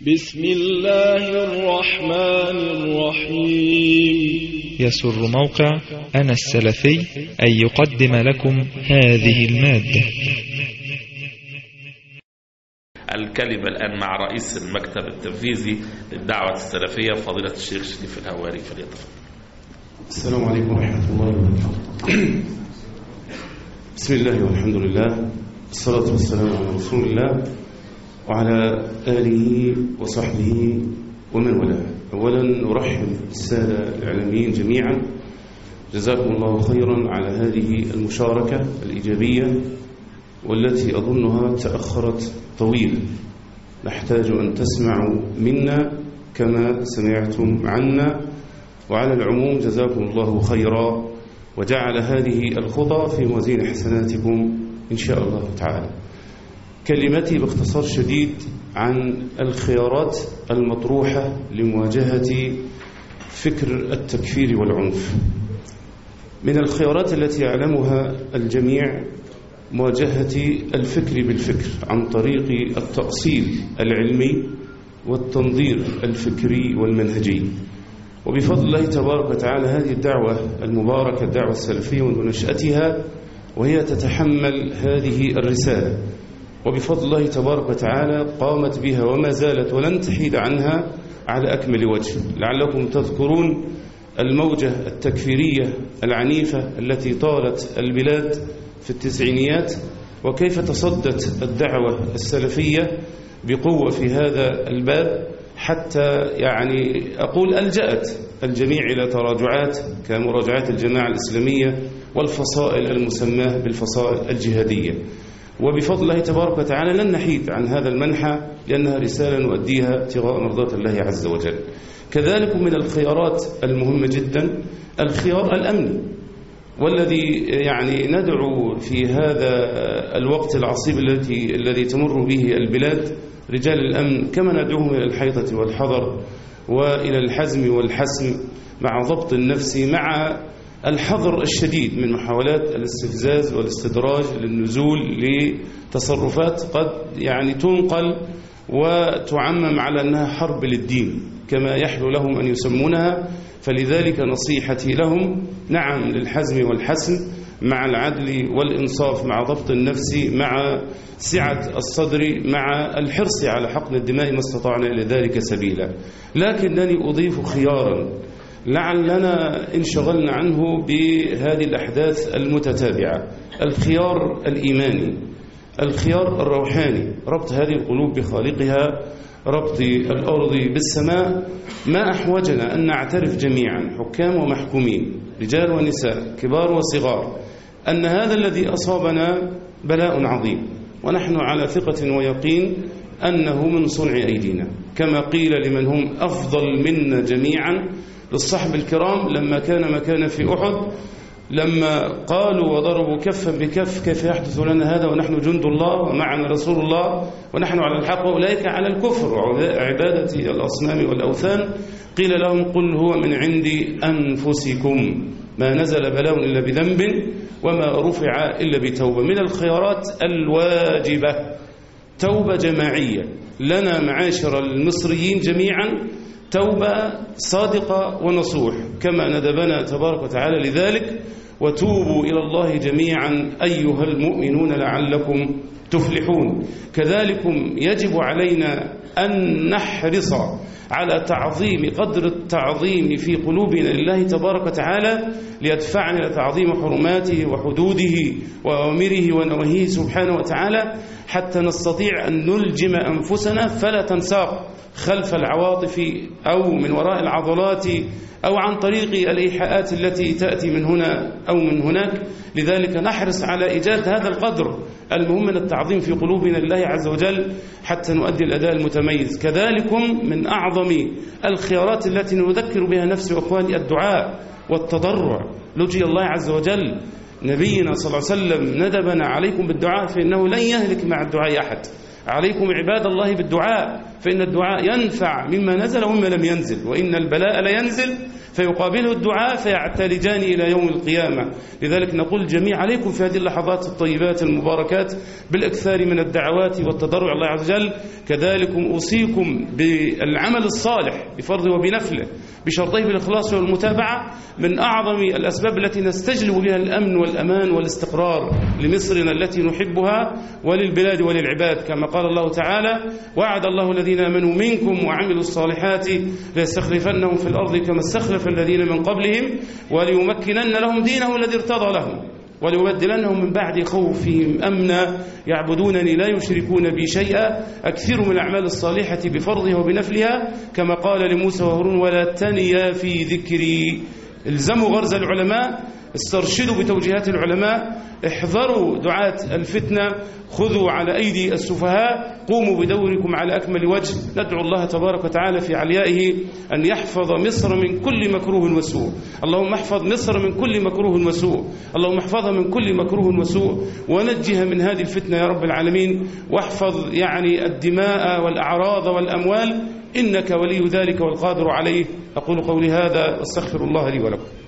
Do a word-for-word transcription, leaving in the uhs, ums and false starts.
بسم الله الرحمن الرحيم. يسر موقع أنا السلفي أن يقدم لكم هذه المادة. الكلمة الآن مع رئيس المكتب التنفيذي للدعوة السلفية فضيلة الشيخ شريف الهواري، فليتفضل. السلام عليكم ورحمة الله وبركاته. بسم الله والحمد لله، الصلاة والسلام على رسول الله وعلى آله وصحبه ومن والاه. أولا نرحب بالسادة الإعلاميين جميعا، جزاكم الله خيرا على هذه المشاركة الإيجابية والتي أظنها تأخرت طويلا. نحتاج أن تسمعوا منا كما سمعتم عنا، وعلى العموم جزاكم الله خيرا وجعل هذه الخطى في موازين حسناتكم إن شاء الله تعالى. كلمتي باختصار شديد عن الخيارات المطروحة لمواجهة فكر التكفير والعنف. من الخيارات التي يعلمها الجميع مواجهة الفكر بالفكر عن طريق التأصيل العلمي والتنظير الفكري والمنهجي. وبفضل الله تبارك وتعالى هذه الدعوة المباركة، الدعوة السلفية منذ نشأتها وهي تتحمل هذه الرسالة، وبفضل الله تبارك وتعالى قامت بها وما زالت ولن تحيد عنها على أكمل وجه. لعلكم تذكرون الموجة التكفيرية العنيفة التي طالت البلاد في التسعينيات، وكيف تصدت الدعوة السلفية بقوة في هذا الباب، حتى يعني أقول ألجأت الجميع إلى تراجعات كمراجعات الجماعة الإسلامية والفصائل المسماة بالفصائل الجهادية. وبفضل الله تبارك وتعالى لن نحيد عن هذا المنحى لأنها رسالة نؤديها ابتغاء مرضات الله عز وجل. كذلك من الخيارات المهمة جدا الخيار الأمني، والذي يعني ندعو في هذا الوقت العصيب الذي الذي تمر به البلاد رجال الأمن كما ندعوهم إلى الحيطة والحذر وإلى الحزم والحسم مع ضبط النفس، مع الحذر الشديد من محاولات الاستفزاز والاستدراج للنزول لتصرفات قد يعني تنقل وتعمم على أنها حرب للدين كما يحلو لهم أن يسمونها. فلذلك نصيحتي لهم نعم للحزم والحسم مع العدل والإنصاف، مع ضبط النفس، مع سعة الصدر، مع الحرص على حقن الدماء ما استطعنا إلى ذلك سبيلا. لكنني أضيف خيارا لعلنا انشغلنا عنه بهذه الأحداث المتتابعة، الخيار الإيماني، الخيار الروحاني، ربط هذه القلوب بخالقها، ربط الأرض بالسماء. ما أحوجنا أن نعترف جميعا حكام ومحكومين، رجال ونساء، كبار وصغار، أن هذا الذي أصابنا بلاء عظيم، ونحن على ثقة ويقين أنه من صنع أيدينا، كما قيل لمن هم أفضل منا جميعا للصحب الكرام لما كان مكان في أحد، لما قالوا وضربوا كفا بكف كيف يحدث لنا هذا ونحن جند الله ومعنا رسول الله ونحن على الحق وأولئك على الكفر وعبادة الأصنام والأوثان، قيل لهم قل هو من عند أنفسكم ما نزل بلاء إلا بذنب وما رفع إلا بتوبة. من الخيارات الواجبة توبة جماعية لنا معاشر المصريين جميعا، توبة صادقة ونصوح كما ندبنا تبارك وتعالى لذلك، وتوبوا إلى الله جميعا أيها المؤمنون لعلكم تفلحون. كذلك يجب علينا أن نحرص على تعظيم قدر التعظيم في قلوبنا لله تبارك وتعالى ليدفعنا إلى تعظيم حرماته وحدوده وأوامره ونواهيه سبحانه وتعالى، حتى نستطيع أن نلجم أنفسنا فلا تنساق خلف العواطف أو من وراء العضلات أو عن طريق الإيحاءات التي تأتي من هنا أو من هناك. لذلك نحرص على إيجاد هذا القدر المهم من التعظيم في قلوبنا لله عز وجل حتى نؤدي الأداء المتميز. كذلك من أعظم الخيارات التي نذكر بها نفسي وأخواني الدعاء والتضرع لجي الله عز وجل. نبينا صلى الله عليه وسلم ندبنا عليكم بالدعاء فإنه لن يهلك مع الدعاء أحد، عليكم عباد الله بالدعاء فإن الدعاء ينفع مما نزل ومما لم ينزل، وإن البلاء لينزل فيقابله الدعاء فيعتلجان إلى يوم القيامة. لذلك نقول جميع عليكم في هذه اللحظات الطيبات المباركات بالإكثار من الدعوات والتضرع الله عز وجل. كذلكم أوصيكم بالعمل الصالح بفرضه وبنفله بشرطيه بالإخلاص والمتابعة، من أعظم الأسباب التي نستجلب بها الأمن والأمان والاستقرار لمصرنا التي نحبها وللبلاد وللعباد، كما قال الله تعالى: وعد الله الذين آمنوا منكم وعملوا الصالحات ليستخلفنهم في الأرض كما استخلف الذين من قبلهم وليمكنن لهم دينهم الذي ارتضى لهم وليبدلنهم من بعد خوفهم أمنا يعبدونني لا يشركون بي شيئا. أكثروا من الأعمال الصالحة بفرضها وبنفلها، كما قال لموسى وهارون: ولا تنيا في ذكري. الزموا غرز العلماء، استرشدوا بتوجيهات العلماء، احذروا دعاة الفتنة، خذوا على أيدي السفهاء، قوموا بدوركم على أكمل وجه. ندعو الله تبارك وتعالى في عليائه أن يحفظ مصر من كل مكروه وسوء. اللهم احفظ مصر من كل مكروه وسوء، اللهم احفظها من كل مكروه وسوء، ونجها من هذه الفتنة يا رب العالمين، واحفظ يعني الدماء والأعراض والأموال، إنك ولي ذلك والقادر عليه. أقول قولي هذا واستغفر الله لي ولكم.